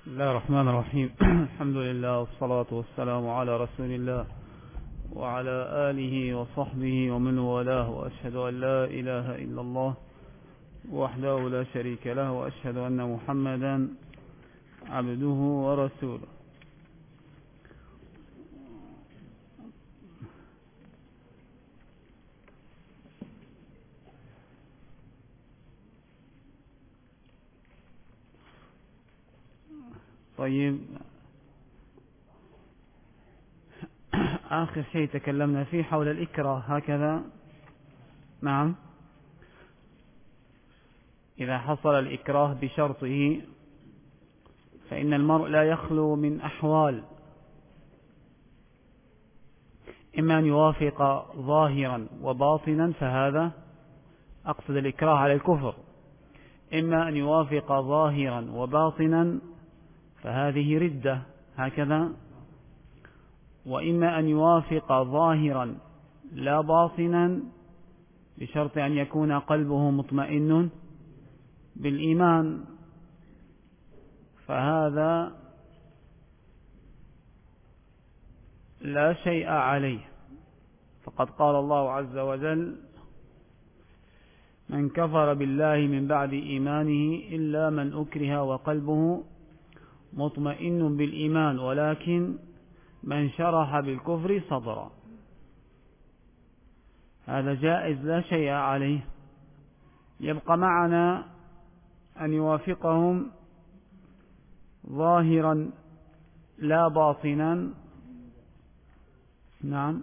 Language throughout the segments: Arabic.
بسم الله الرحمن الرحيم. الحمد لله والصلاة والسلام على رسول الله وعلى آله وصحبه ومن والاه، وأشهد أن لا إله إلا الله وحده لا شريك له، وأشهد أن محمدا عبده ورسوله. طيب، آخر شيء تكلمنا فيه حول الإكراه هكذا. نعم، إذا حصل الإكراه بشرطه فإن المرء لا يخلو من أحوال، إما أن يوافق ظاهرا وباطنا، فهذا أقصد الإكراه على الكفر، إما أن يوافق ظاهرا وباطنا فهذه ردة هكذا، وإما أن يوافق ظاهرا لا باطنا بشرط أن يكون قلبه مطمئن بالإيمان، فهذا لا شيء عليه. فقد قال الله عز وجل: من كفر بالله من بعد إيمانه إلا من أكره وقلبه مطمئن بالإيمان ولكن من شرح بالكفر صدرا. هذا جائز لا شيء عليه. يبقى معنا أن يوافقهم ظاهرا لا باطنا. نعم،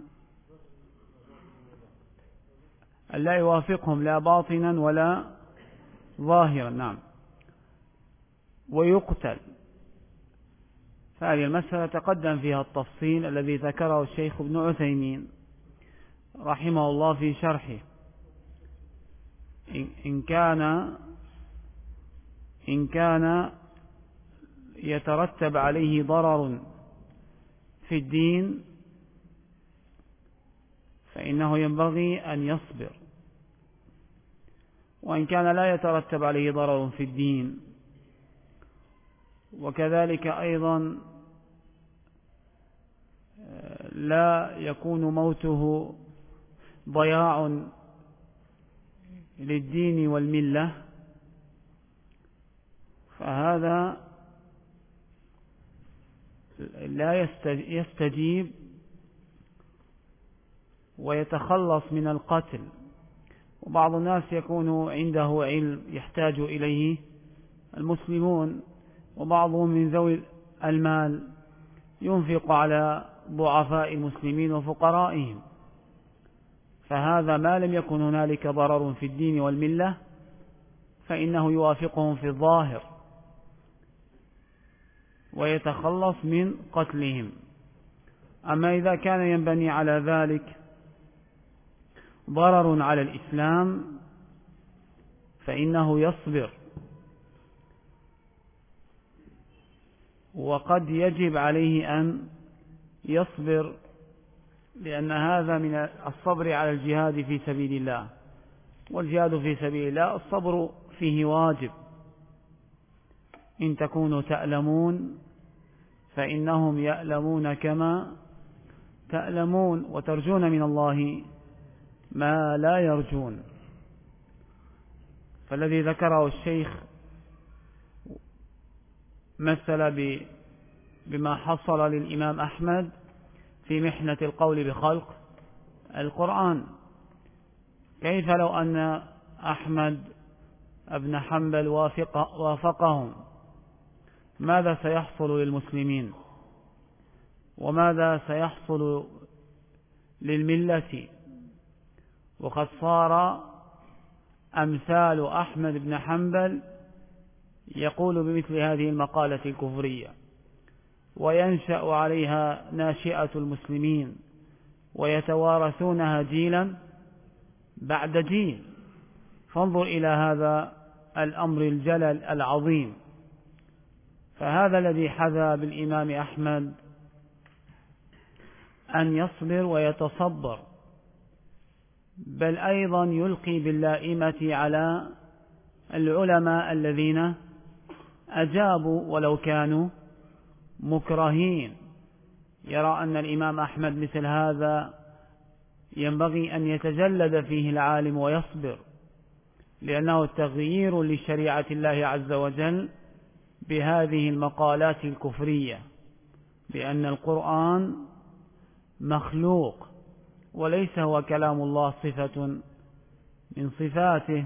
لا يوافقهم لا باطنا ولا ظاهرا. نعم، ويقتل. فهذه المسألة تقدم فيها التفصيل الذي ذكره الشيخ ابن عثيمين رحمه الله في شرحه. إن كان يترتب عليه ضرر في الدين فإنه ينبغي أن يصبر، وإن كان لا يترتب عليه ضرر في الدين، وكذلك أيضا لا يكون موته ضياع للدين والملة، فهذا لا يستجيب ويتخلص من القتل. وبعض الناس يكون عنده علم يحتاج إليه المسلمون، وبعضهم من ذوي المال ينفق على ضعفاء المسلمين وفقرائهم، فهذا ما لم يكن هنالك ضرر في الدين والملة فإنه يوافقهم في الظاهر ويتخلص من قتلهم. أما إذا كان ينبني على ذلك ضرر على الإسلام فإنه يصبر، وقد يجب عليه أن يصبر، لأن هذا من الصبر على الجهاد في سبيل الله، والجهاد في سبيل الله الصبر فيه واجب. إن تكونوا تألمون فإنهم يألمون كما تألمون، وترجون من الله ما لا يرجون. فالذي ذكره الشيخ مثل بما حصل للإمام أحمد في محنة القول بخلق القرآن. كيف لو أن أحمد ابن حنبل وافقهم؟ ماذا سيحصل للمسلمين؟ وماذا سيحصل للملة؟ وقد صار أمثال أحمد بن حنبل يقول بمثل هذه المقالة الكفرية، وينشأ عليها ناشئة المسلمين ويتوارثونها جيلا بعد جيل. فانظر إلى هذا الأمر الجلل العظيم. فهذا الذي حذى بالإمام أحمد أن يصبر ويتصبر، بل أيضا يلقي باللائمة على العلماء الذين أجابوا ولو كانوا مكرهين. يرى أن الإمام أحمد مثل هذا ينبغي أن يتجلد فيه العالم ويصبر، لأنه تغيير لشريعة الله عز وجل بهذه المقالات الكفرية بأن القرآن مخلوق وليس هو كلام الله صفة من صفاته.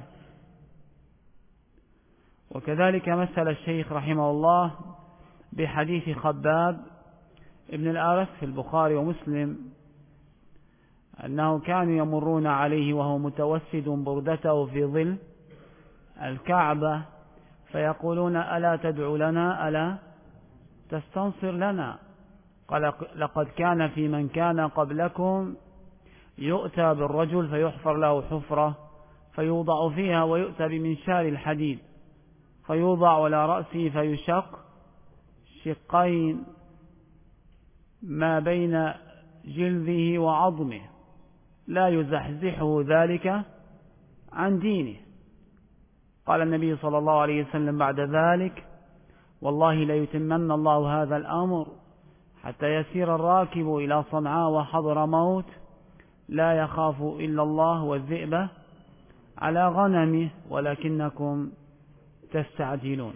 وكذلك مثل الشيخ رحمه الله بحديث خباب ابن الأرث في البخاري ومسلم أنه كانوا يمرون عليه وهو متوسد بردته في ظل الكعبة فيقولون: ألا تدعو لنا، ألا تستنصر لنا؟ قال: لقد كان في من كان قبلكم يؤتى بالرجل فيحفر له حفرة فيوضع فيها، ويؤتى بمنشار الحديد فيوضع على رأسه فيشق شقين ما بين جلده وعظمه لا يزحزحه ذلك عن دينه. قال النبي صلى الله عليه وسلم بعد ذلك: والله ليتمن الله هذا الأمر حتى يسير الراكب إلى صنعاء وحضر موت لا يخاف إلا الله والذئب على غنمه ولكنكم تستعجلون.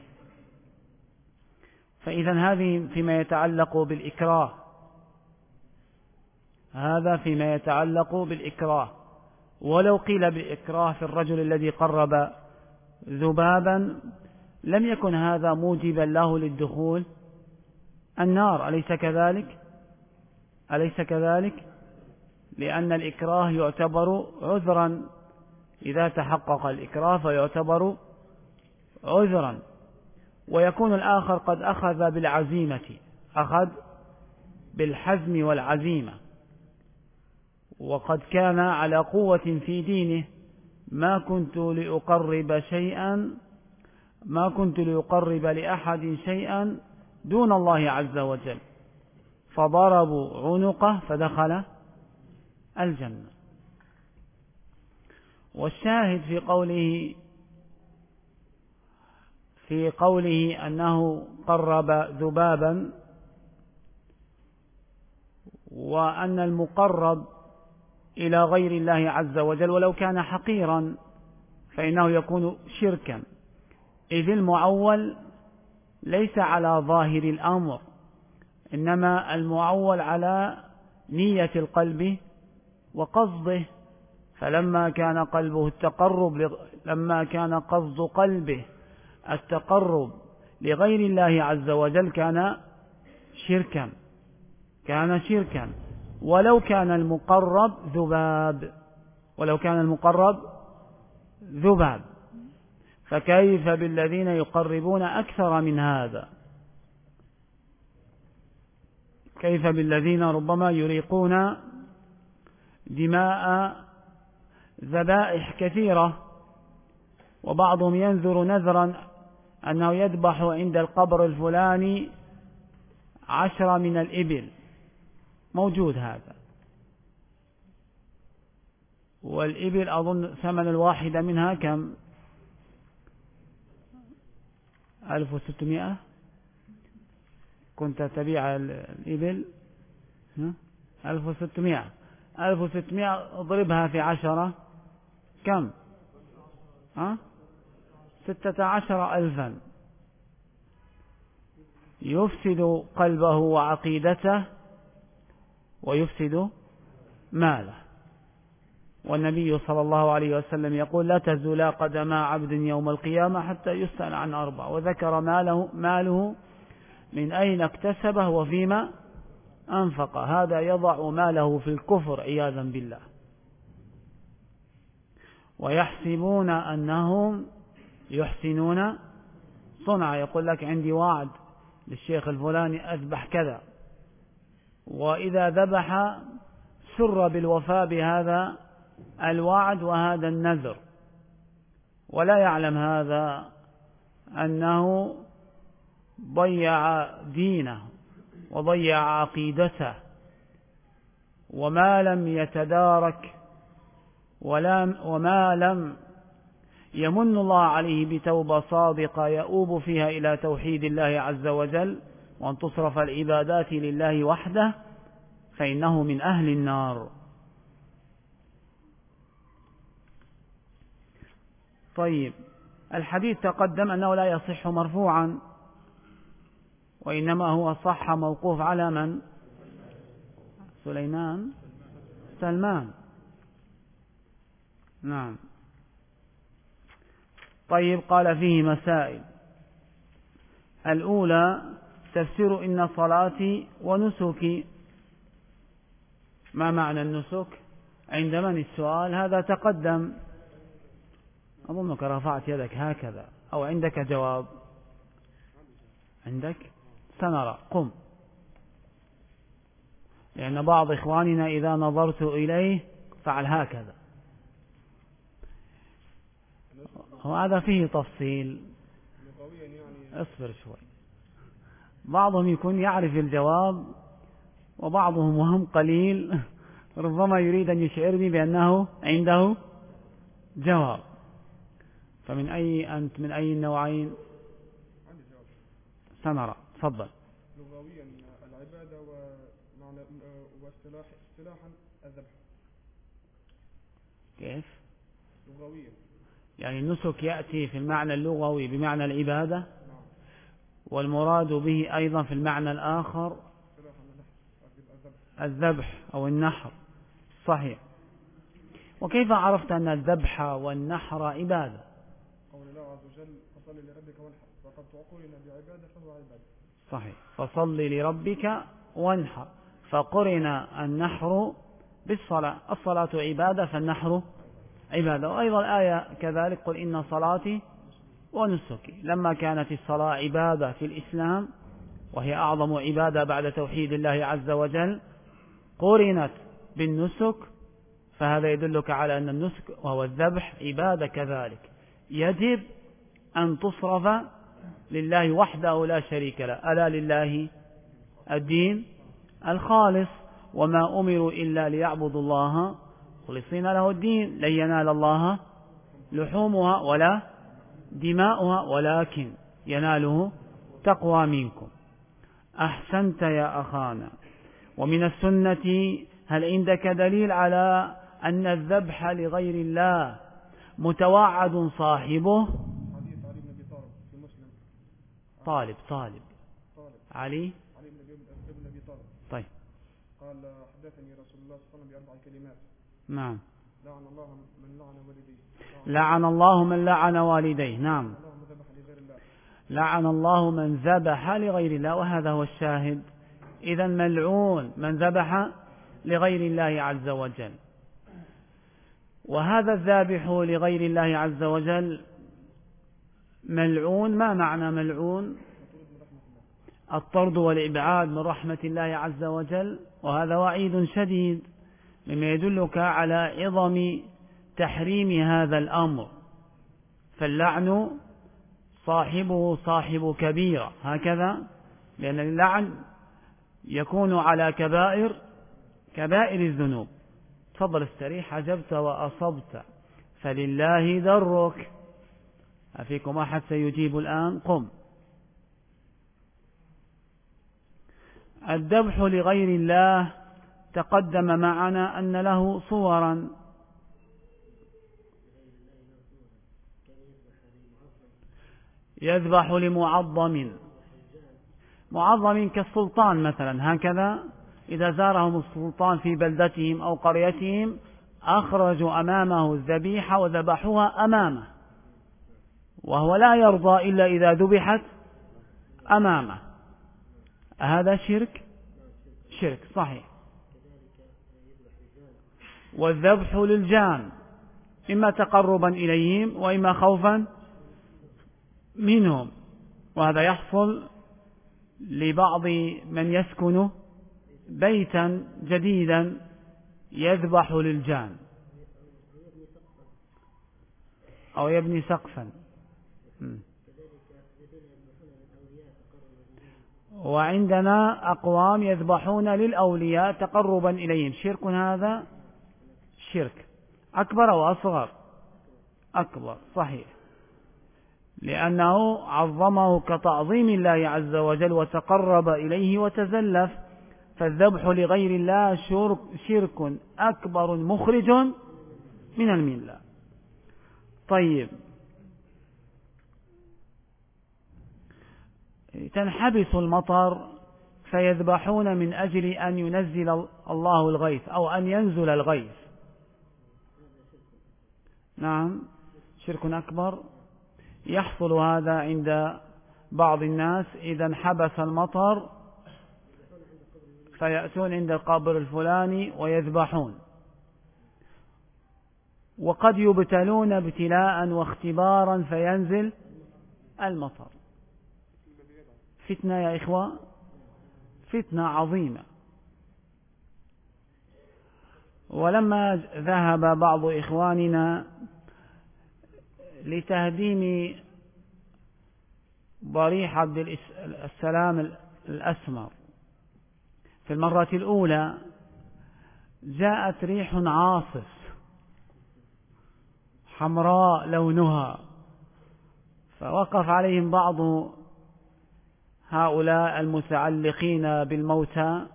فإذا هذه فيما يتعلق بالإكراه، هذا فيما يتعلق بالإكراه. ولو قيل بالإكراه في الرجل الذي قرب ذبابا لم يكن هذا موجبا له للدخول النار، أليس كذلك؟ أليس كذلك؟ لأن الإكراه يعتبر عذرا، إذا تحقق الإكراه فيعتبر عذرا. ويكون الآخر قد أخذ بالعزيمة، أخذ بالحزم والعزيمة، وقد كان على قوة في دينه: ما كنت لأقرب لأحد شيئا دون الله عز وجل، فضربوا عنقه فدخل الجنة. والشاهد في قوله أنه قرب ذبابا، وأن المقرب إلى غير الله عز وجل ولو كان حقيرا فإنه يكون شركا، إذ المعول ليس على ظاهر الأمر، إنما المعول على نية القلب وقصده. فلما كان قصد قلبه التقرب لغير الله عز وجل كان شركا، ولو كان المقرب ذباب، فكيف بالذين يقربون أكثر من هذا؟ كيف بالذين ربما يريقون دماء ذبائح كثيرة، وبعضهم ينذر نذرا أنه يذبح عند القبر الفلاني 10 من الإبل، موجود هذا. والإبل أظن ثمن الواحدة منها كم؟ 1600. كنت تبيع الإبل 1600 اضربها في 10 كم؟ 16,000. يفسد قلبه وعقيدته ويفسد ماله. والنبي صلى الله عليه وسلم يقول: لا تزول قدم عبد يوم القيامة حتى يسأل عن 4، وذكر ماله من أين اكتسبه وفيما أنفق. هذا يضع ماله في الكفر عياذا بالله. ويحسبون أنهم يحسنون صنعا، يقول لك: عندي وعد للشيخ الفلاني أذبح كذا، وإذا ذبح سر بالوفاء بهذا الوعد وهذا النذر، ولا يعلم هذا أنه ضيع دينه وضيع عقيدته، وما لم يتدارك وما لم يمن الله عليه بتوبة صادقة يؤوب فيها إلى توحيد الله عز وجل وأن تصرف العبادات لله وحده، فإنه من أهل النار. طيب، الحديث تقدم أنه لا يصح مرفوعا، وإنما هو صح موقوف على من؟ سلمان. نعم. طيب، قال فيه مسائل. الأولى تفسير إن صلاتي ونسكي. ما معنى النسك؟ عند من السؤال؟ هذا تقدم، أظنك رفعت يدك هكذا، أو عندك جواب؟ عندك؟ سنرى، قم. لأن بعض إخواننا إذا نظرت إليه فعل هكذا، وهذا فيه تفصيل. اصبر شوي، بعضهم يكون يعرف الجواب، وبعضهم وهم قليل ربما يريد أن يشعرني بأنه عنده جواب. فمن أي أنت، من أي النوعين؟ سنرى، تفضل. لغويا العبادة، واصطلاحا الذبح. كيف؟ لغويا يعني النسك يأتي في المعنى اللغوي بمعنى العبادة، والمراد به أيضا في المعنى الآخر الذبح أو النحر. صحيح. وكيف عرفت أن الذبح والنحر عبادة؟ قول الله عز وجل: فصل لربك وانحر، وقد قرن بعبادة فهو عبادة. صحيح، فصل لربك وانحر، فقرن النحر بالصلاة، الصلاة عبادة فالنحر عبادة. وأيضا الآية كذلك: قل إن صلاتي ونسكي. لما كانت الصلاة عبادة في الإسلام، وهي أعظم عبادة بعد توحيد الله عز وجل، قرنت بالنسك، فهذا يدلك على أن النسك وهو الذبح عبادة كذلك، يجب أن تصرف لله وحده لا شريك له. ألا لله الدين الخالص، وما أمروا إلا ليعبدوا الله مخلصين له الدين، لن ينال الله لحومها ولا دماؤها ولكن يناله تقوى منكم. أحسنت يا أخانا. ومن السنة، هل عندك دليل على أن الذبح لغير الله متوعد صاحبه؟ حديث علي بن أبي طالب في مسلم. طالب علي بن أبي طالب. طيب. قال: حدثني رسول الله صلى الله عليه وسلم بأربع كلمات: نعم. لعن الله من لعن والديه. لعن الله من لعن والديه. نعم. لعن الله من ذبح لغير الله، وهذا هو الشاهد. إذا ملعون من ذبح لغير الله عز وجل. وهذا الذابح لغير الله عز وجل ملعون. ما معنى ملعون؟ الطرد والإبعاد من رحمة الله عز وجل، وهذا وعيد شديد، مما يدلك على عظم تحريم هذا الأمر. فاللعن صاحبه صاحب كبيرة، هكذا، لأن اللعن يكون على كبائر الذنوب. تفضل استريح، عجبت وأصبت فلله درك. أفيكم أحد سيجيب الآن؟ قم. الذبح لغير الله تقدم معنا أن له صورا. يذبح لمعظم، معظم كالسلطان مثلا، هكذا إذا زارهم السلطان في بلدتهم أو قريتهم أخرجوا أمامه الذبيحة وذبحوها أمامه، وهو لا يرضى إلا إذا ذبحت أمامه. هذا شرك صحيح. والذبح للجان، إما تقربا إليهم وإما خوفا منهم، وهذا يحصل لبعض من يسكن بيتا جديدا يذبح للجان أو يبني سقفا. وعندنا أقوام يذبحون للأولياء تقربا إليهم. شرك، هذا شرك أكبر أو أصغر؟ أكبر، صحيح، لأنه عظمه كتعظيم الله عز وجل وتقرب إليه وتزلف، فالذبح لغير الله شرك أكبر مخرج من الملة. طيب، تنحبس المطر فيذبحون من أجل أن ينزل الله الغيث أو أن ينزل الغيث. نعم، شرك أكبر. يحصل هذا عند بعض الناس إذا انحبس المطر فيأتون عند القبر الفلاني ويذبحون، وقد يبتلون ابتلاء واختبارا فينزل المطر. فتنة يا إخوة، فتنة عظيمة. ولما ذهب بعض إخواننا لتهديم ضريح عبد السلام الأسمر في المرة الأولى، جاءت ريح عاصف حمراء لونها، فوقف عليهم بعض هؤلاء المتعلقين بالموتى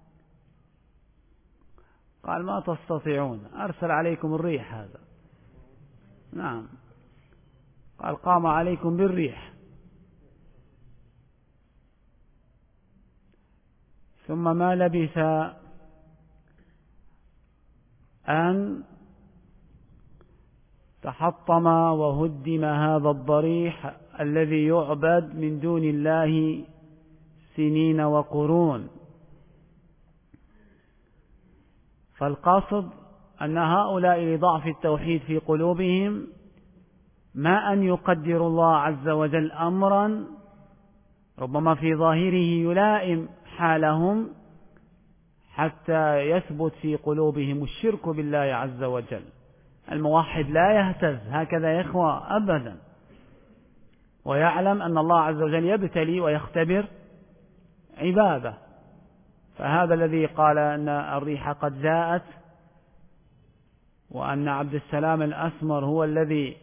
قال: ما تستطيعون، أرسل عليكم الريح هذا. نعم، قال: قام عليكم بالريح. ثم ما لبث أن تحطم وهدم هذا الضريح الذي يعبد من دون الله سنين وقرون. فالقصد أن هؤلاء لضعف التوحيد في قلوبهم ما أن يقدر الله عز وجل أمرا ربما في ظاهره يلائم حالهم حتى يثبت في قلوبهم الشرك بالله عز وجل. الموحد لا يهتز هكذا يا إخوة أبدا، ويعلم أن الله عز وجل يبتلي ويختبر عباده. فهذا الذي قال أن الريح قد جاءت وأن عبد السلام الأسمر هو الذي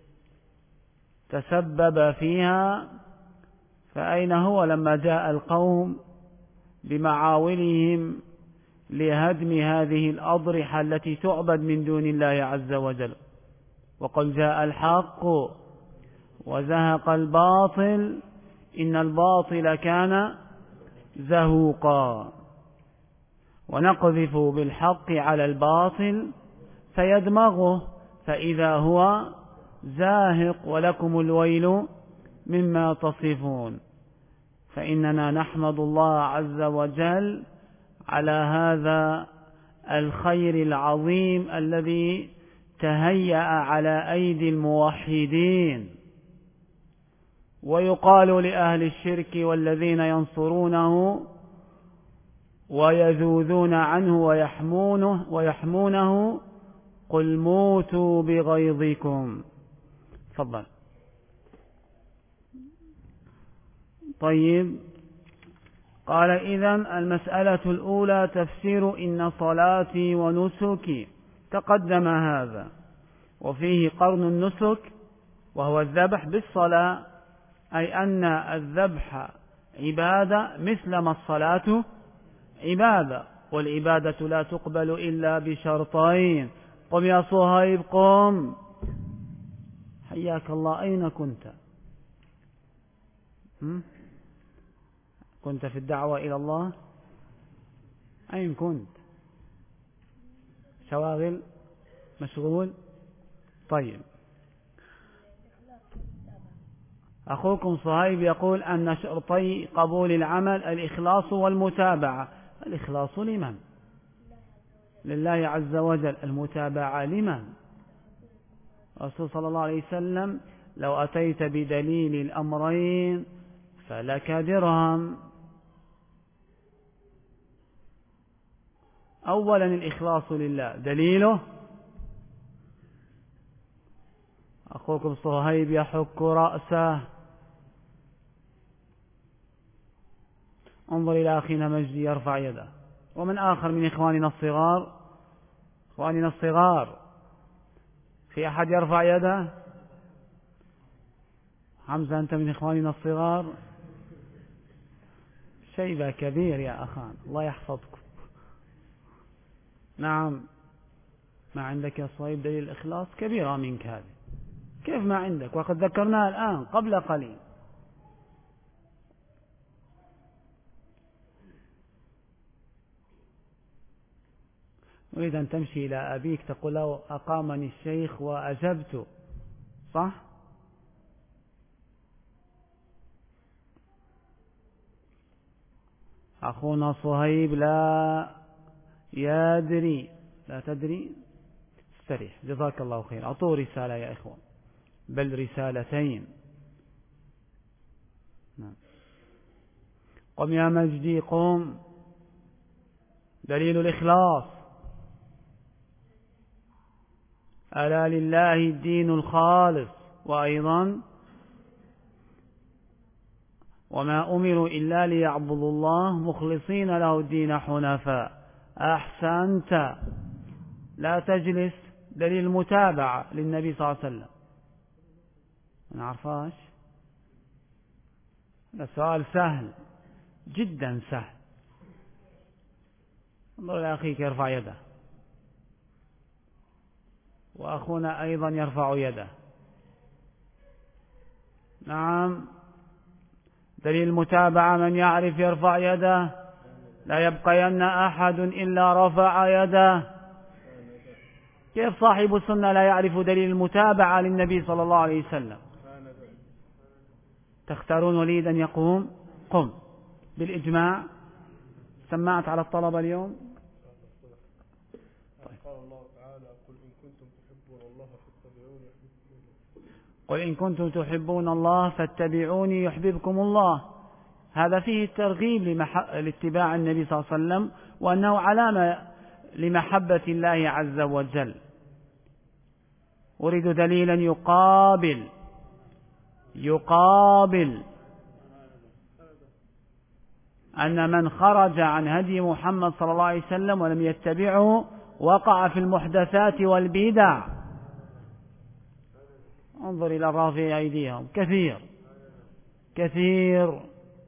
تسبب فيها، فأين هو لما جاء القوم بمعاولهم لهدم هذه الأضرحة التي تعبد من دون الله عز وجل؟ وقل جاء الحق وزهق الباطل إن الباطل كان زهوقا. ونقذف بالحق على الباطل فيدمغه فإذا هو زاهق ولكم الويل مما تصفون. فإننا نحمد الله عز وجل على هذا الخير العظيم الذي تهيأ على أيدي الموحدين. ويقال لأهل الشرك والذين ينصرونه ويذوذون عنه ويحمونه قل موتوا بغيظكم. تفضل. طيب، قال: إذن المسألة الأولى تفسير إن صلاتي ونسكي، تقدم هذا، وفيه قرن النسك وهو الذبح بالصلاة، أي أن الذبح عبادة مثلما الصلاة عبادة، والعبادة لا تقبل إلا بشرطين. قم يا صهيب قم، حياك الله. أين كنت؟ كنت في الدعوة إلى الله؟ أين كنت؟ شواغل؟ مشغول؟ طيب، أخوكم صهيب يقول أن شرطي قبول العمل الإخلاص والمتابعة. الإخلاص لمن؟ لله عز وجل. المتابعة لمن؟ الرسول صلى الله عليه وسلم: لو أتيت بدليل الأمرين فلك درهم. أولا الإخلاص لله، دليله أخوكم صهيب يحك رأسه. انظر إلى أخينا مجدي يرفع يده. ومن آخر من إخواننا الصغار في أحد يرفع يده؟ حمزة أنت من إخواننا الصغار، شيبة كبير يا أخان، الله يحفظكم. نعم، ما عندك يا صهيب دليل الإخلاص؟ كبيرة منك هذه، كيف ما عندك وقد ذكرناها الآن قبل قليل. أريد أن تمشي إلى أبيك تقول له أقامني الشيخ وأجبت، صح؟ أخونا صهيب لا يدري، لا تدري، استريح جزاك الله خير. أعطوا رسالة يا إخوان، بل رسالتين. قم يا مجدي قم. دليل الإخلاص: ألا لله الدين الخالص. وأيضا وما أمروا إلا ليعبدوا الله مخلصين له الدين حنفاء. أحسنت، لا تجلس. دليل المتابعة للنبي صلى الله عليه وسلم، ما نعرفاش؟ هذا سؤال سهل جدا سهل. انظر إلى أخيك يرفع يده، وأخونا أيضا يرفع يده. نعم، دليل المتابعة من يعرف يرفع يده، لا يبقين أحد إلا رفع يده. كيف صاحب السنة لا يعرف دليل المتابعة للنبي صلى الله عليه وسلم؟ تختارون وليدا يقوم؟ قم بالإجماع. سمعت على الطلبة اليوم؟ طيب. قال الله تعالى: قل إن كنتم تحبون الله فاتبعوني يحببكم الله. هذا فيه الترغيب لاتباع النبي صلى الله عليه وسلم، وأنه علامة لمحبة الله عز وجل. أريد دليلا يقابل أن من خرج عن هدي محمد صلى الله عليه وسلم ولم يتبعه وقع في المحدثات والبدع. انظر إلى الرافع أيديهم، كثير.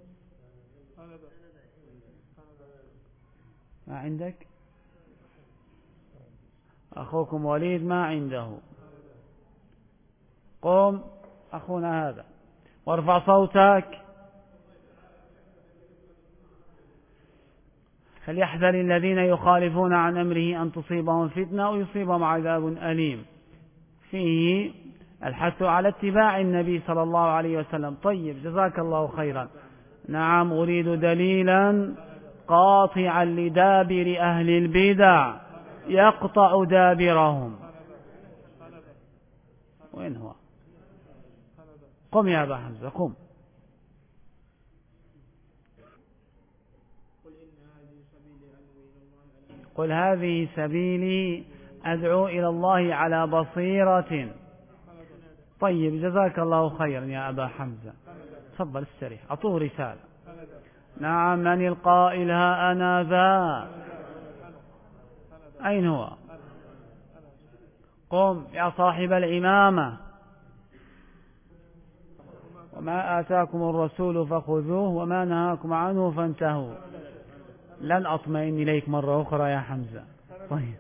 ما عندك؟ أخوكم وليد ما عنده. قم أخونا هذا وارفع صوتك. فليحذر الذين يخالفون عن أمره أن تصيبهم فتنة أو يصيبهم عذاب أليم. فيه الحث على اتباع النبي صلى الله عليه وسلم. طيب، جزاك الله خيرا. نعم، أريد دليلا قاطعا لدابر أهل البدع يقطع دابرهم. وين هو؟ قم يا أبا حمزة قم. قل هذه سبيلي أدعو إلى الله على بصيرة. طيب، جزاك الله خيرا يا أبا حمزة. تفضل استريح، أعطوه رسالة. نعم، من القائل ها أنا ذا؟ أين هو؟ قم يا صاحب العمامة. وما آتاكم الرسول فخذوه وما نهاكم عنه فانتهوا. لن أطمئن إليك مرة أخرى يا حمزة. طيب.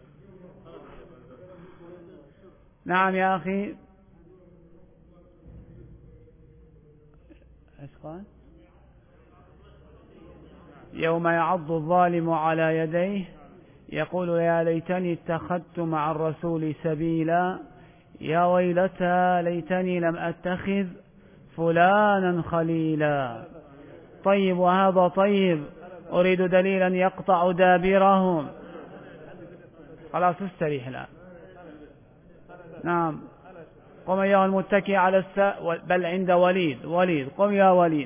نعم يا أخي. إيش قال؟ يوم يعض الظالم على يديه يقول يا ليتني اتخذت مع الرسول سبيلا يا ويلتى ليتني لم أتخذ فلانا خليلا. طيب، وهذا طيب. أريد دليلا يقطع دابرهم. خلاص استريح الآن. نعم، قم أيها المتكي على بل عند وليد قم يا وليد.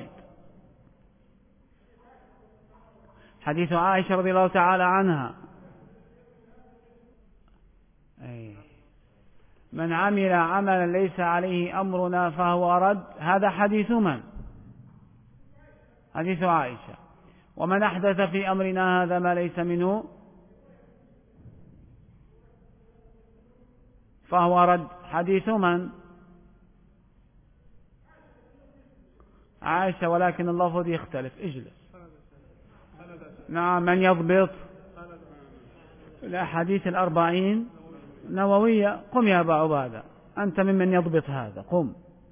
حديث عائشة رضي الله تعالى عنها: من عمل عملا ليس عليه أمرنا فهو رد. هذا حديث من؟ حديث عائشة. ومن أحدث في أمرنا هذا ما ليس منه فهو رد. حديث من؟ عائشة، ولكن اللفظ يختلف. اجلس. نعم، من يضبط الأحاديث الأربعين نووية؟ قم يا أبا عبادة، أنت ممن يضبط هذا، قم.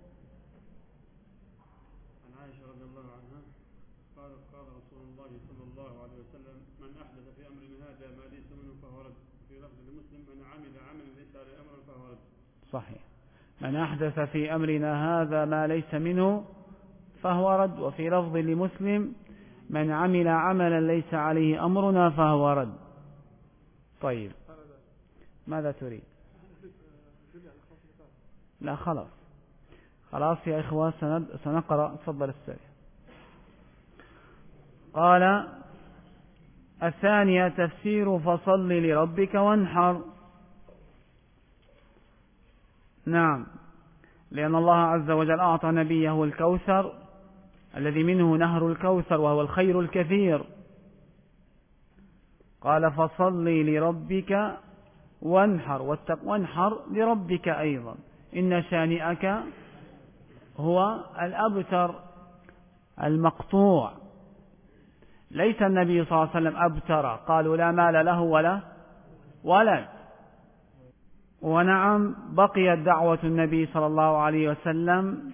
عن عائشة رضي الله عنها قالت قال رسول الله صلى الله عليه وسلم من أحدث في أمرنا هذا ما ليس منه فهو رد. في لفظ لمسلم من عمل عملا ليس عليه أمر فهو رد. صحيح، من أحدث في أمرنا هذا ما ليس منه فهو رد. وفي لفظ لمسلم من عمل عملا ليس عليه أمرنا فهو رد. طيب، ماذا تريد؟ لا خلاص يا إخوة، سنقرأ. تفضل السريع. قال: الثانية تفسير فصل لربك وانحر. نعم، لأن الله عز وجل أعطى نبيه الكوثر الذي منه نهر الكوثر وهو الخير الكثير. قال: فصل لربك وانحر، وانحر لربك أيضا، إن شانئك هو الأبتر المقطوع. ليس النبي صلى الله عليه وسلم أبتر، قالوا لا مال له ولا ولد. ونعم، بقيت دعوة النبي صلى الله عليه وسلم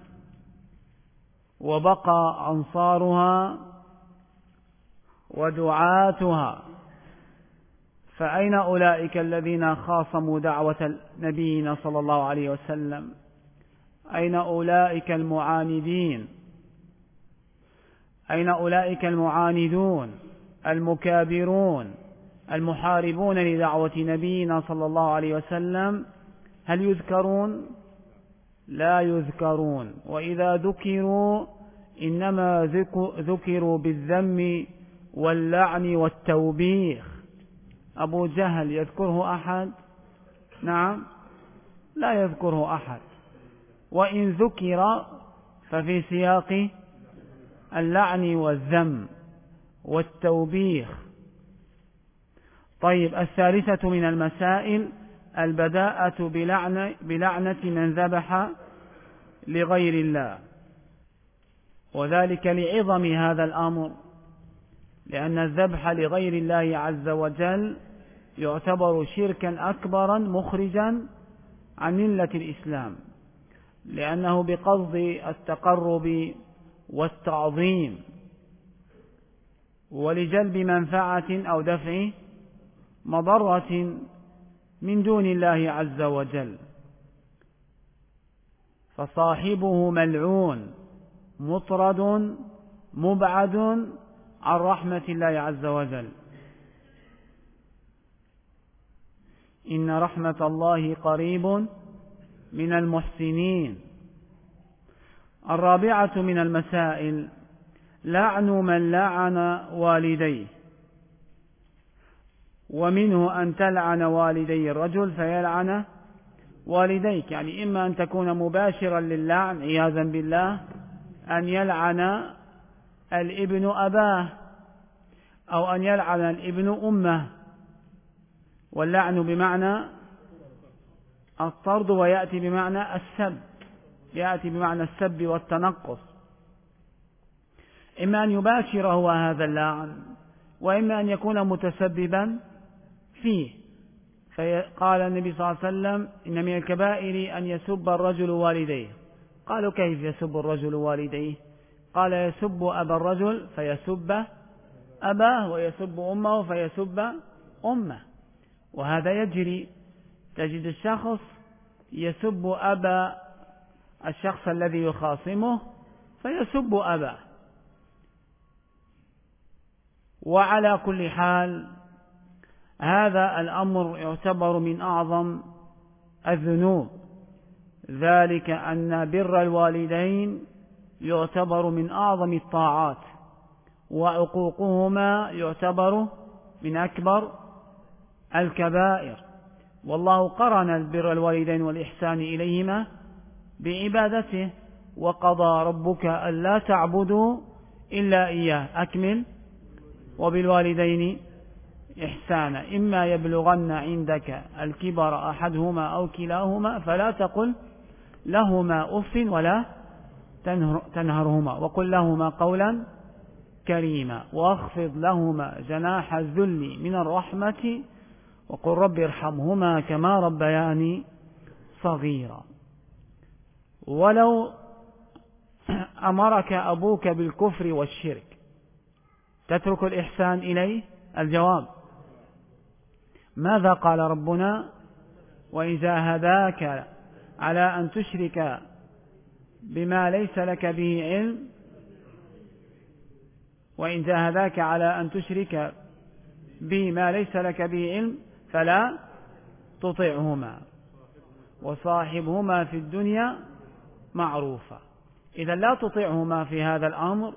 وبقى أنصارها ودعاتها. فأين أولئك الذين خاصموا دعوة نبينا صلى الله عليه وسلم؟ أين أولئك المعاندين؟ أين أولئك المعاندون المكابرون المحاربون لدعوة نبينا صلى الله عليه وسلم؟ هل يذكرون؟ لا يذكرون. وإذا ذكروا إنما ذكروا بالذم واللعن والتوبيخ. أبو جهل يذكره أحد؟ نعم، لا يذكره أحد. وإن ذكر ففي سياق اللعن والذم والتوبيخ. طيب، الثالثة من المسائل البداءة بلعنة من ذبح لغير الله، وذلك لعظم هذا الأمر، لأن الذبح لغير الله عز وجل يعتبر شركا أكبرا مخرجا عن ملة الإسلام، لأنه بقصد التقرب والتعظيم ولجلب منفعة أو دفع مضرة من دون الله عز وجل، فصاحبه ملعون مطرد مبعد عن رحمة الله عز وجل. إن رحمة الله قريب من المحسنين. الرابعة من المسائل لعن من لعن والديه، ومنه أن تلعن والدي الرجل فيلعن والديك، يعني إما أن تكون مباشرا للعن عياذا بالله، أن يلعن الابن أباه، أو أن يلعن الابن أمه. واللعن بمعنى الطرد، ويأتي بمعنى السب، يأتي بمعنى السب والتنقص. إما أن يباشر هو هذا اللعن، وإما أن يكون متسببا فيه. فقال النبي صلى الله عليه وسلم: إن من الكبائر أن يسب الرجل والديه. قالوا: كيف يسب الرجل والديه؟ قال: يسب أبا الرجل فيسب أباه، ويسب أمه فيسب أمه. وهذا يجري، تجد الشخص يسب أبا الشخص الذي يخاصمه فيسب أباه. وعلى كل حال هذا الأمر يعتبر من أعظم الذنوب، ذلك أن بر الوالدين يعتبر من أعظم الطاعات، وعقوقهما يعتبر من أكبر الكبائر. والله قرن بر الوالدين والإحسان إليهما بعبادته: وقضى ربك ألا تعبدوا إلا إياه. أكمل: وبالوالدين إحسانا إما يبلغن عندك الكبر أحدهما أو كلاهما فلا تقل لهما أف ولا تنهرهما وقل لهما قولا كريما واخفض لهما جناح الذل من الرحمة وقل رب ارحمهما كما ربياني صغيرا. ولو أمرك أبوك بالكفر والشرك تترك الإحسان إليه؟ الجواب: ماذا قال ربنا؟ وإن جاهداك على أن تشرك بما ليس لك به علم وإن جاهداك على أن تشرك بما ليس لك به علم فلا تطعهما وصاحبهما في الدنيا معروفا. إذا لا تطعهما في هذا الأمر،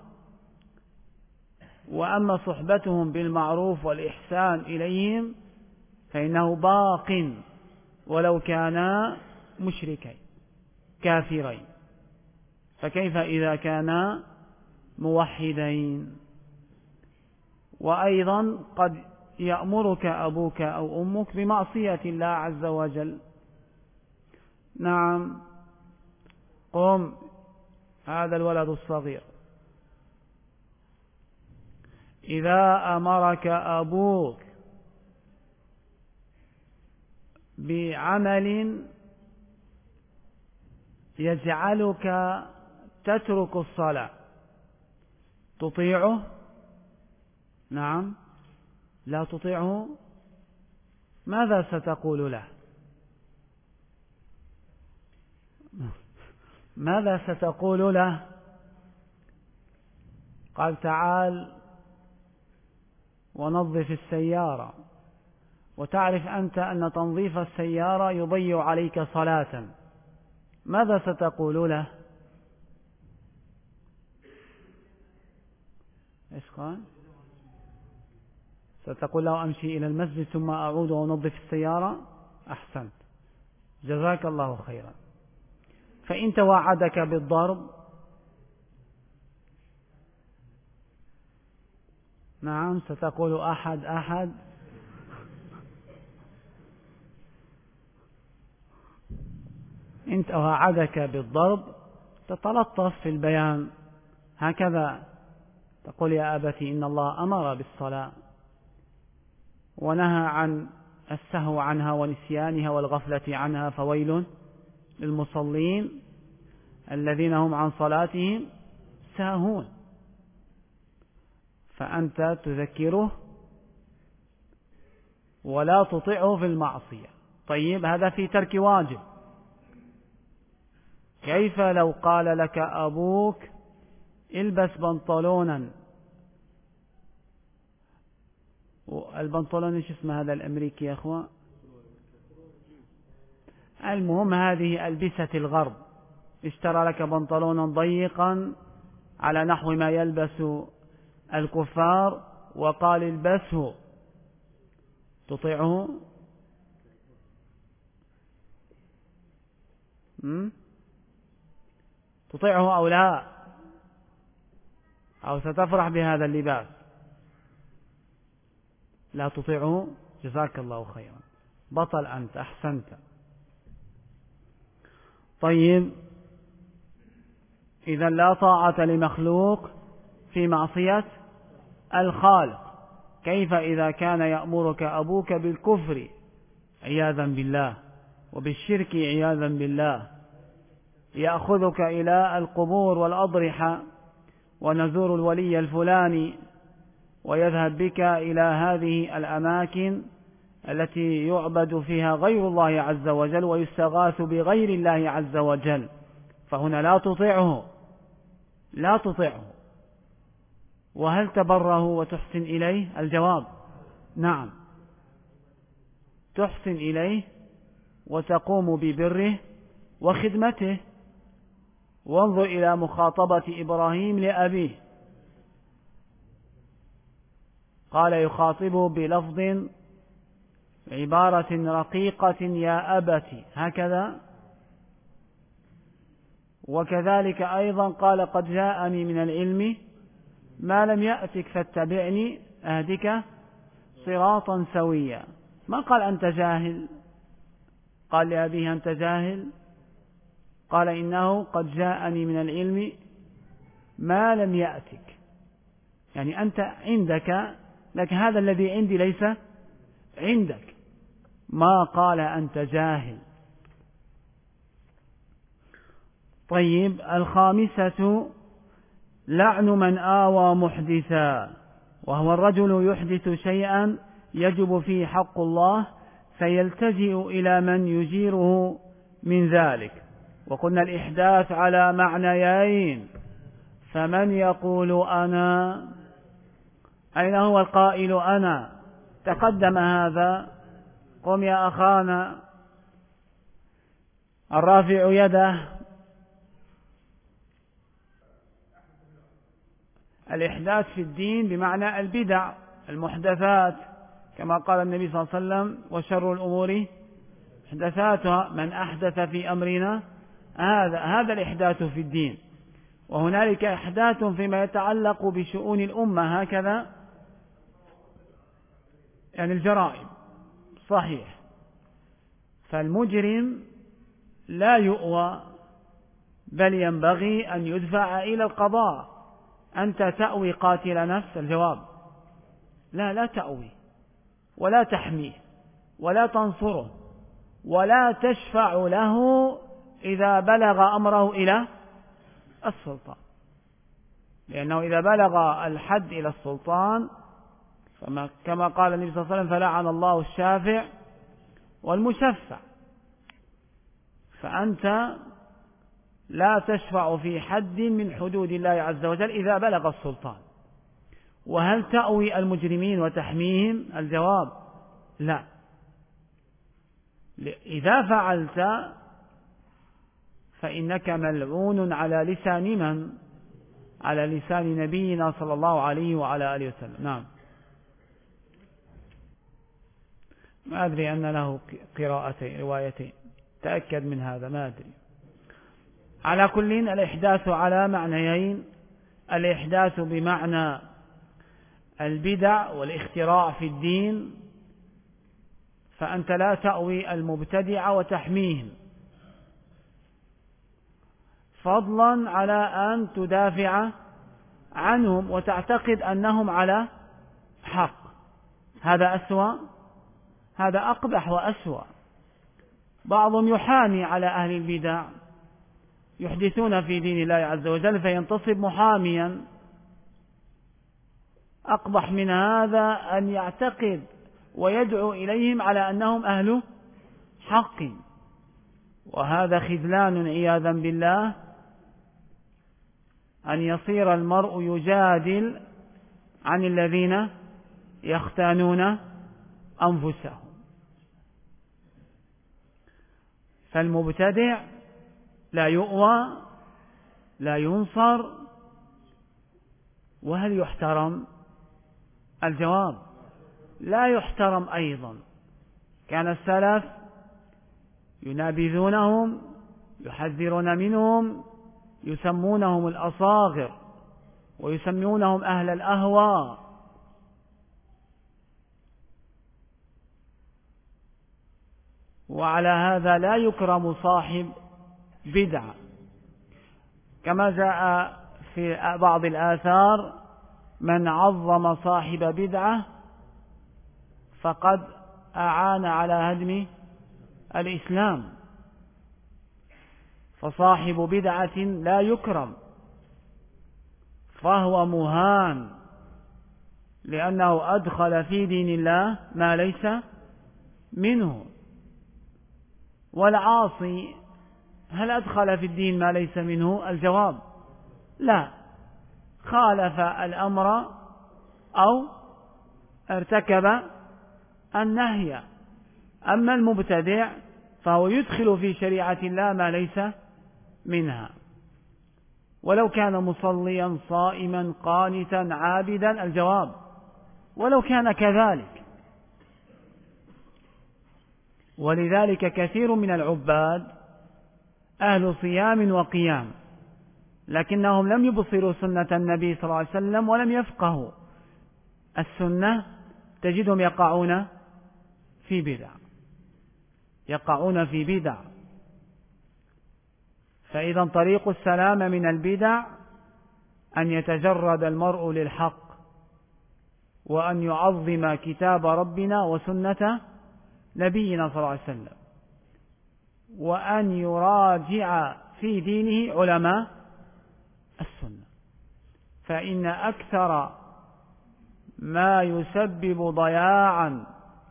وأما صحبتهم بالمعروف والإحسان إليهم فإنه باق ولو كانا مشركين كافرين، فكيف إذا كانا موحدين؟ وأيضا قد يأمرك أبوك أو أمك بمعصية الله عز وجل. نعم، قم هذا الولد الصغير، إذا أمرك أبوك بعمل يجعلك تترك الصلاة تطيعه؟ نعم، لا تطيعه؟ ماذا ستقول له؟ ماذا ستقول له؟ قال: تعال ونظف السيارة، وتعرف أنت أن تنظيف السيارة يضيع عليك صلاة، ماذا ستقول له؟ إيش قال؟ ستقول له: أمشي إلى المسجد ثم أعود وأنظف السيارة؟ أحسنت، جزاك الله خيرا. فإن توعدك بالضرب؟ نعم، ستقول أحد. إن توعدك بالضرب تتلطف في البيان هكذا، تقول: يا أبتي إن الله أمر بالصلاة ونهى عن السهو عنها ونسيانها والغفلة عنها، فويل للمصلين الذين هم عن صلاتهم ساهون. فأنت تذكره ولا تطيعه في المعصية. طيب، هذا في ترك واجب. كيف لو قال لك أبوك: البس بنطلونا، البنطلون ايش اسمه هذا الأمريكي يا أخوة؟ المهم هذه ألبسة الغرب، اشترى لك بنطلونا ضيقا على نحو ما يلبس الكفار وقال: البسه، تطيعه؟ تطيعه أو لا؟ أو ستفرح بهذا اللباس؟ لا تطيعه، جزاك الله خيرا، بطل أنت، أحسنت. طيب، إذا لا طاعة لمخلوق في معصية الخالق. كيف إذا كان يأمرك أبوك بالكفر عياذا بالله وبالشرك عياذا بالله، يأخذك إلى القبور والأضرحة ونزور الولي الفلاني، ويذهب بك إلى هذه الأماكن التي يعبد فيها غير الله عز وجل ويستغاث بغير الله عز وجل، فهنا لا تطيعه، لا تطيعه. وهل تبره وتحسن إليه؟ الجواب: نعم، تحسن إليه وتقوم ببره وخدمته. وانظر إلى مخاطبة إبراهيم لأبيه، قال يخاطبه بلفظ عبارة رقيقة: يا أبت، هكذا. وكذلك أيضا قال: قد جاءني من العلم ما لم يأتك فاتبعني أهدك صراطا سويا. ما قال أنت جاهل، قال لأبيه أنت جاهل، قال إنه قد جاءني من العلم ما لم يأتك، يعني أنت عندك، لكن هذا الذي عندي ليس عندك. ما قال أنت جاهل. طيب، الخامسة لعن من آوى محدثا، وهو الرجل يحدث شيئا يجب فيه حق الله فيلتجئ إلى من يجيره من ذلك. وقلنا الإحداث على معنيين، فمن يقول أنا، أين هو القائل أنا؟ تقدم هذا، قم يا أخانا. الرافع يده. الإحداث في الدين بمعنى البدع المحدثات، كما قال النبي صلى الله عليه وسلم وشر الأمور محدثاتها، من أحدث في أمرنا هذا الإحداث في الدين. وهنالك إحداث فيما يتعلق بشؤون الأمة هكذا، يعني الجرائم، صحيح. فالمجرم لا يؤوى، بل ينبغي أن يدفع إلى القضاء. أنت تأوي قاتل نفس؟ الجواب لا تأوي، ولا تحميه، ولا تنصره، ولا تشفع له إذا بلغ أمره إلى السلطان، لأنه إذا بلغ الحد إلى السلطان كما قال النبي صلى الله عليه وسلم فلعن الله الشافع والمشفع. فأنت لا تشفع في حد من حدود الله عز وجل إذا بلغ السلطان. وهل تأوي المجرمين وتحميهم؟ الجواب لا. إذا فعلت فإنك ملعون على لسان من؟ على لسان نبينا صلى الله عليه وعلى آله وسلم. نعم. ما أدري أن له قراءتين روايتين، تأكد من هذا، ما أدري. على كل، الإحداث على معنيين: الإحداث بمعنى البدع والاختراع في الدين، فأنت لا تأوي المبتدع وتحميهم، فضلا على أن تدافع عنهم وتعتقد أنهم على حق. هذا أسوأ، هذا أقبح وأسوأ. بعضهم يحامي على أهل البدع، يحدثون في دين الله عز وجل فينتصب محاميا. أقبح من هذا أن يعتقد ويدعو إليهم على أنهم أهل حق، وهذا خذلان عياذا بالله، أن يصير المرء يجادل عن الذين يختانون أنفسهم. فالمبتدع لا يؤوى، لا ينصر. وهل يحترم؟ الجواب لا يحترم أيضا. كان السلف ينابذونهم، يحذرون منهم، يسمونهم الأصاغر، ويسمونهم أهل الأهواء. وعلى هذا لا يكرم صاحب بدعة، كما جاء في بعض الآثار: من عظم صاحب بدعة فقد أعان على هدم الإسلام. فصاحب بدعة لا يكرم، فهو مهان، لأنه أدخل في دين الله ما ليس منه. والعاصي هل أدخل في الدين ما ليس منه؟ الجواب لا، خالف الأمر أو ارتكب النهي. أما المبتدع فهو يدخل في شريعة الله ما ليس منها، ولو كان مصليا صائما قانتا عابدا. الجواب ولو كان كذلك. ولذلك كثير من العباد أهل صيام وقيام، لكنهم لم يبصروا سنة النبي صلى الله عليه وسلم، ولم يفقهوا السنة تجدهم يقعون في بدع. فإذا طريق السلامة من البدع أن يتجرد المرء للحق، وأن يعظم كتاب ربنا وسنة نبينا صلى الله عليه وسلم، وأن يراجع في دينه علماء السنة. فإن أكثر ما يسبب ضياعا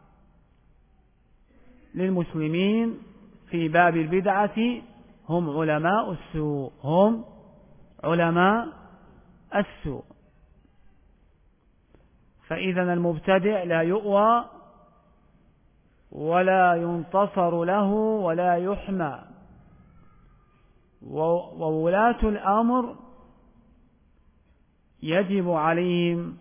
للمسلمين في باب البدعة هم علماء السوء. فإذا المبتدع لا يؤوى ولا ينتصر له ولا يحمى. وولاة الأمر يجب عليهم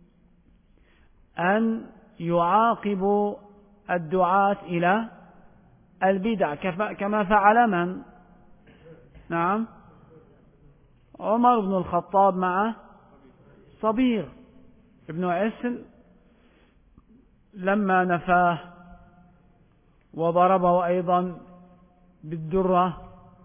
أن يعاقبوا الدعاة إلى البدع كما فعل من؟ نعم، عمر بن الخطاب مع صبيغ ابن عسل لما نفاه وضربه أيضا بالدرة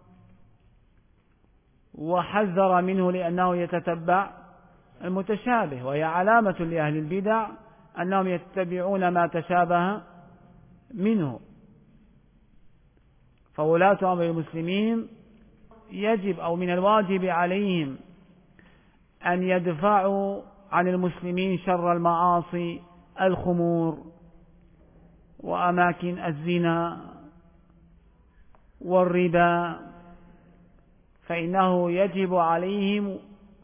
وحذر منه لأنه يتتبع المتشابه، وهي علامة لأهل البدع أنهم يتبعون ما تشابه منه. فولاة أمر المسلمين يجب أو من الواجب عليهم أن يدفعوا عن المسلمين شر المعاصي، الخمور وأماكن الزنا والربا، فإنه يجب عليهم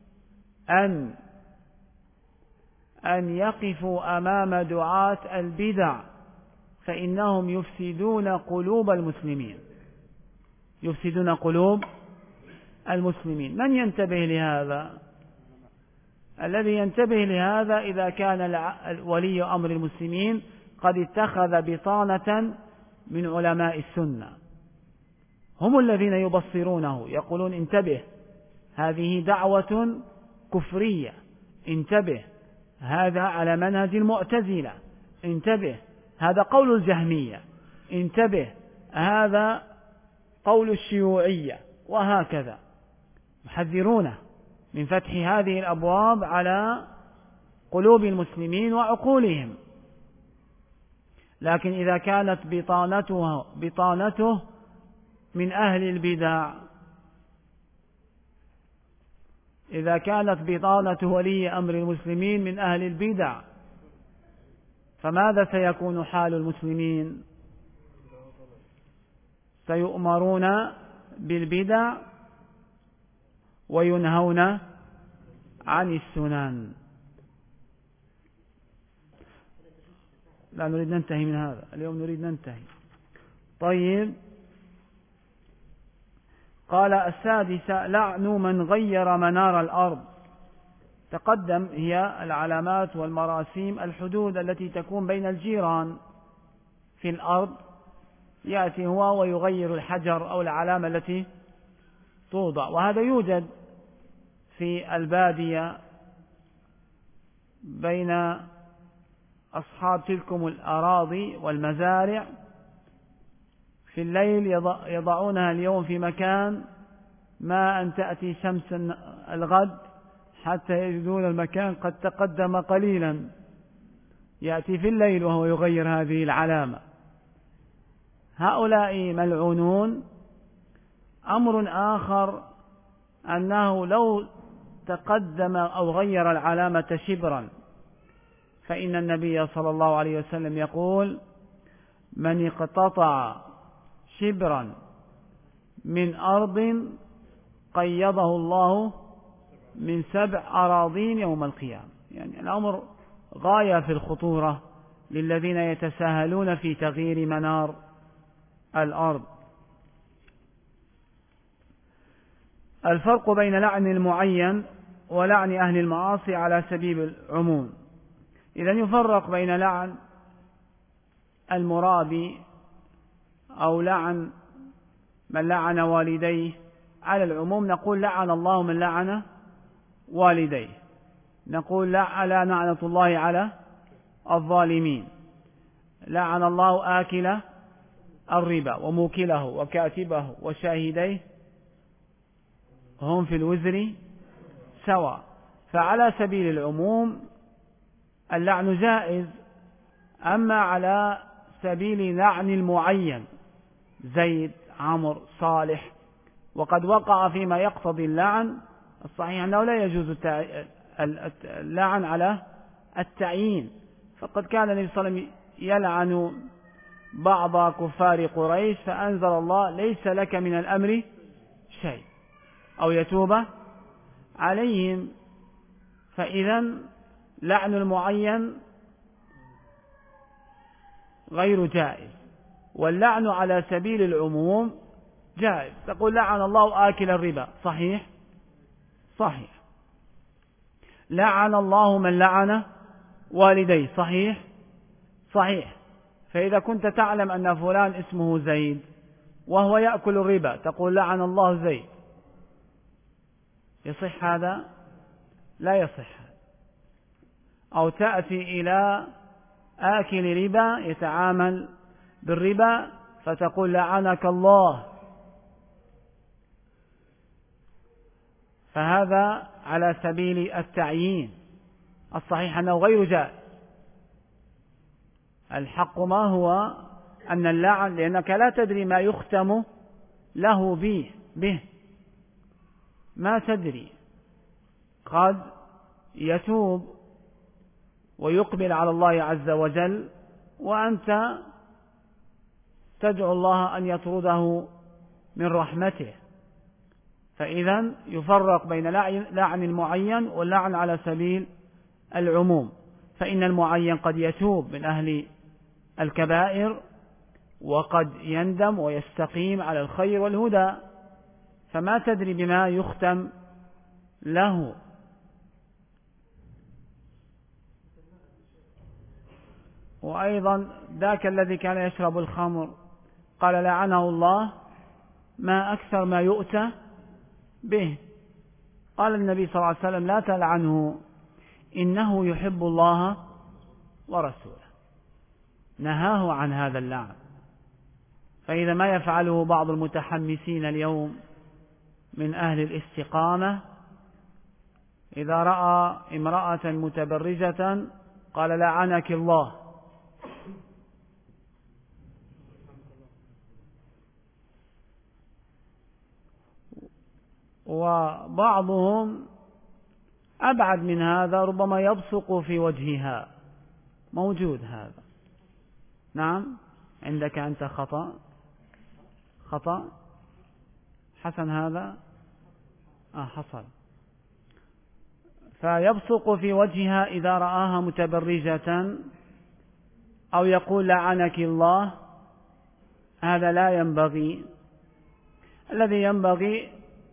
أن يقفوا أمام دعاة البدع، فإنهم يفسدون قلوب المسلمين. من ينتبه لهذا؟ الذي ينتبه لهذا إذا كان ولي أمر المسلمين قد اتخذ بطانة من علماء السنة، هم الذين يبصرونه، يقولون انتبه، هذه دعوة كفرية، انتبه، هذا على منهج المعتزلة، انتبه، هذا قول الجهمية، انتبه، هذا قول الشيوعية، وهكذا يحذرونه من فتح هذه الأبواب على قلوب المسلمين وعقولهم. لكن إذا كانت بطانته من أهل البدع، إذا كانت بطانة ولي أمر المسلمين من أهل البدع، فماذا سيكون حال المسلمين؟ سيؤمرون بالبدع وينهون عن السنن. لا نريد ننتهي من هذا اليوم، نريد ننتهي. طيب، قال السادسة: لعن من غير منار الأرض. تقدم هي العلامات والمراسيم، الحدود التي تكون بين الجيران في الأرض، يأتي هو ويغير الحجر أو العلامة التي توضع، وهذا يوجد في البادية بين أصحاب تلكم الأراضي والمزارع. في الليل يضعونها اليوم في مكان، ما أن تأتي شمس الغد حتى يجدون المكان قد تقدم قليلا، يأتي في الليل وهو يغير هذه العلامة. هؤلاء ملعونون. أمر آخر أنه لو تقدم أو غير العلامة شبرا، فإن النبي صلى الله عليه وسلم يقول: من اقتطع شبرا من أرض قيضه الله من 7 أراضين يوم القيامة. يعني الأمر غاية في الخطورة للذين يتساهلون في تغيير منار الأرض. الفرق بين لعن المعين ولعن أهل المعاصي على سبيل العموم. إذا يفرق بين لعن المرابي أو لعن من لعن والديه. على العموم نقول: لعن الله من لعن والديه، نقول: لا، لا نعنة الله على الظالمين. لعن الله آكل الربا وموكله وكاتبه وشاهديه هم في الوزر سواء. فعلى سبيل العموم اللعن جائز. أما على سبيل لعن المعين زيد عمرو صالح وقد وقع فيما يقتضي اللعن، الصحيح أنه لا يجوز اللعن على التعيين. فقد كان النبي صلى الله عليه وسلم يلعن بعض كفار قريش فأنزل الله ليس لك من الأمر شيء أو يتوب عليهم. فإذا لعن المعين غير جائز، واللعن على سبيل العموم جائز. تقول لعن الله آكل الربا، صحيح صحيح. لعن الله من لعن والديه، صحيح صحيح. فإذا كنت تعلم أن فلان اسمه زيد وهو يأكل الربا تقول لعن الله زيد، يصح هذا؟ لا يصح. أو تأتي إلى آكل ربا يتعامل بالربا فتقول لعنك الله، فهذا على سبيل التعيين. الصحيح أنه غير جائز. الحق ما هو أن اللعن، لأنك لا تدري ما يختم له به ما تدري، قد يتوب ويقبل على الله عز وجل وأنت تدعو الله أن يطرده من رحمته. فإذا يفرق بين لعن المعين واللعن على سبيل العموم. فإن المعين قد يتوب من أهل الكبائر وقد يندم ويستقيم على الخير والهدى، فما تدري بما يختم له. وأيضا ذاك الذي كان يشرب الخمر قال لعنه الله ما أكثر ما يؤتى به. قال النبي صلى الله عليه وسلم لا تلعنه إنه يحب الله ورسوله، نهاه عن هذا اللعن. فإذا ما يفعله بعض المتحمسين اليوم من أهل الاستقامة، إذا رأى امرأة متبرجة قال لعنك الله، وبعضهم أبعد من هذا ربما يبصق في وجهها، موجود هذا. نعم عندك أنت خطأ حسن هذا حصل. فيبصق في وجهها إذا رآها متبرجة أو يقول لعنك الله، هذا لا ينبغي. الذي ينبغي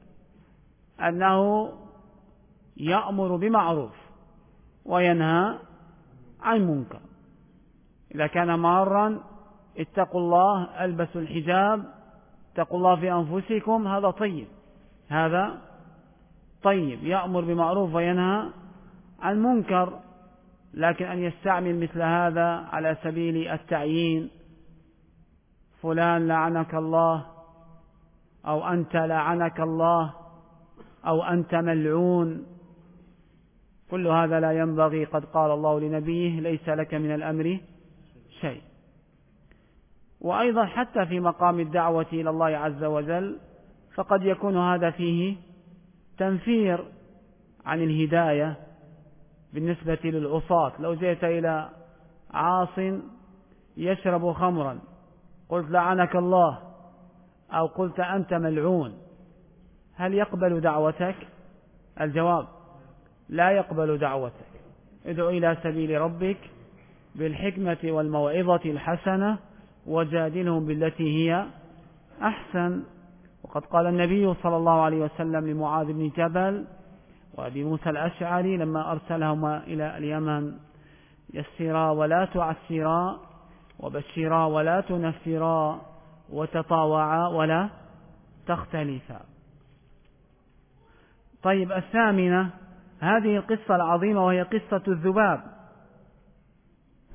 أنه يأمر بمعروف وينهى عن منكر. إذا كان مارا اتقوا الله، ألبسوا الحجاب، اتقوا الله في أنفسكم، هذا طيب، هذا طيب، يأمر بمعروف وينهى عن منكر. لكن أن يستعمل مثل هذا على سبيل التعيين، فلان لعنك الله، أو أنت لعنك الله، أو أنت ملعون، كل هذا لا ينبغي. قد قال الله لنبيه ليس لك من الأمر شيء. وأيضا حتى في مقام الدعوة إلى الله عز وجل فقد يكون هذا فيه تنفير عن الهداية بالنسبة للعصاة. لو جئت إلى عاص يشرب خمرا قلت لعنك الله أو قلت أنت ملعون، هل يقبل دعوتك؟ الجواب لا يقبل دعوتك. ادعو إلى سبيل ربك بالحكمة والموعظة الحسنة وجادلهم بالتي هي أحسن. وقد قال النبي صلى الله عليه وسلم لمعاذ بن جبل وأبي موسى الأشعري لما أرسلهما إلى اليمن: يسرا ولا تعسرا، وبشرا ولا تنفرا، وتطاوعا ولا تختلفا. طيب، الثامنة هذه القصة العظيمة وهي قصة الذباب.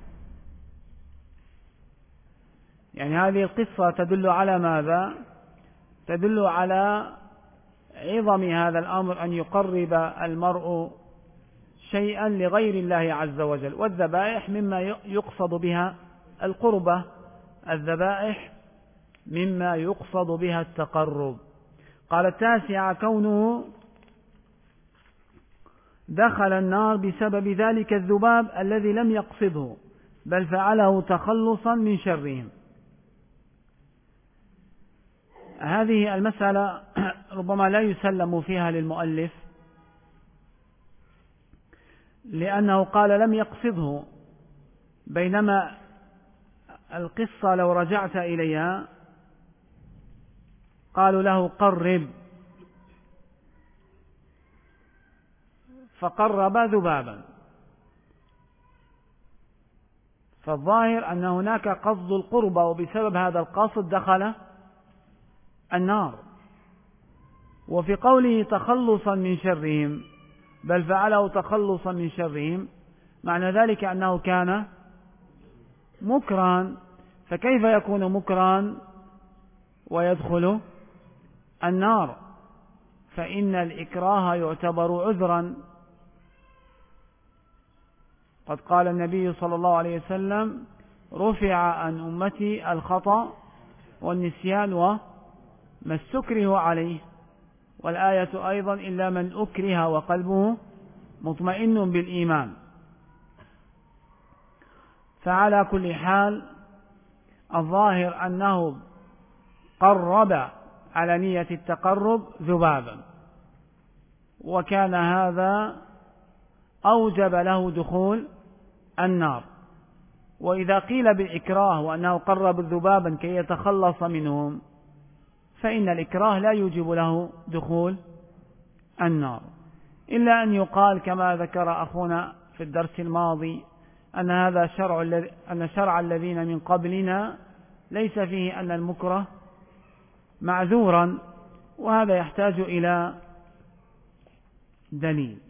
يعني هذه القصة تدل على ماذا؟ تدل على عظم هذا الأمر، أن يقرب المرء شيئا لغير الله عز وجل. والذبائح مما يقصد بها القربة، الذبائح مما يقصد بها التقرب. قال: التاسعة كونه دخل النار بسبب ذلك الذباب الذي لم يقصده، بل فعله تخلصا من شرهم. هذه المسألة ربما لا يسلم فيها للمؤلف، لأنه قال لم يقصده، بينما القصة لو رجعت إليها قالوا له قرب، فقرب ذبابا، فالظاهر أن هناك قصد القربة، وبسبب هذا القصد دخل النار. وفي قوله تخلصا من شرهم، بل فعله تخلصا من شرهم، معنى ذلك أنه كان مكرها، فكيف يكون مكرها ويدخل النار؟ فإن الإكراه يعتبر عذرا. قد قال النبي صلى الله عليه وسلم: رفع عن أمتي الخطأ والنسيان وما استكره عليه. والآية أيضا: إلا من أكره وقلبه مطمئن بالإيمان. فعلى كل حال الظاهر أنه قرب على نية التقرب ذبابا، وكان هذا أوجب له دخول النار. وإذا قيل بالإكراه وأنه قرب ذبابا كي يتخلص منهم، فإن الإكراه لا يوجب له دخول النار، إلا أن يقال كما ذكر أخونا في الدرس الماضي أن هذا شرع الذين من قبلنا ليس فيه أن المكره معذورا، وهذا يحتاج إلى دليل.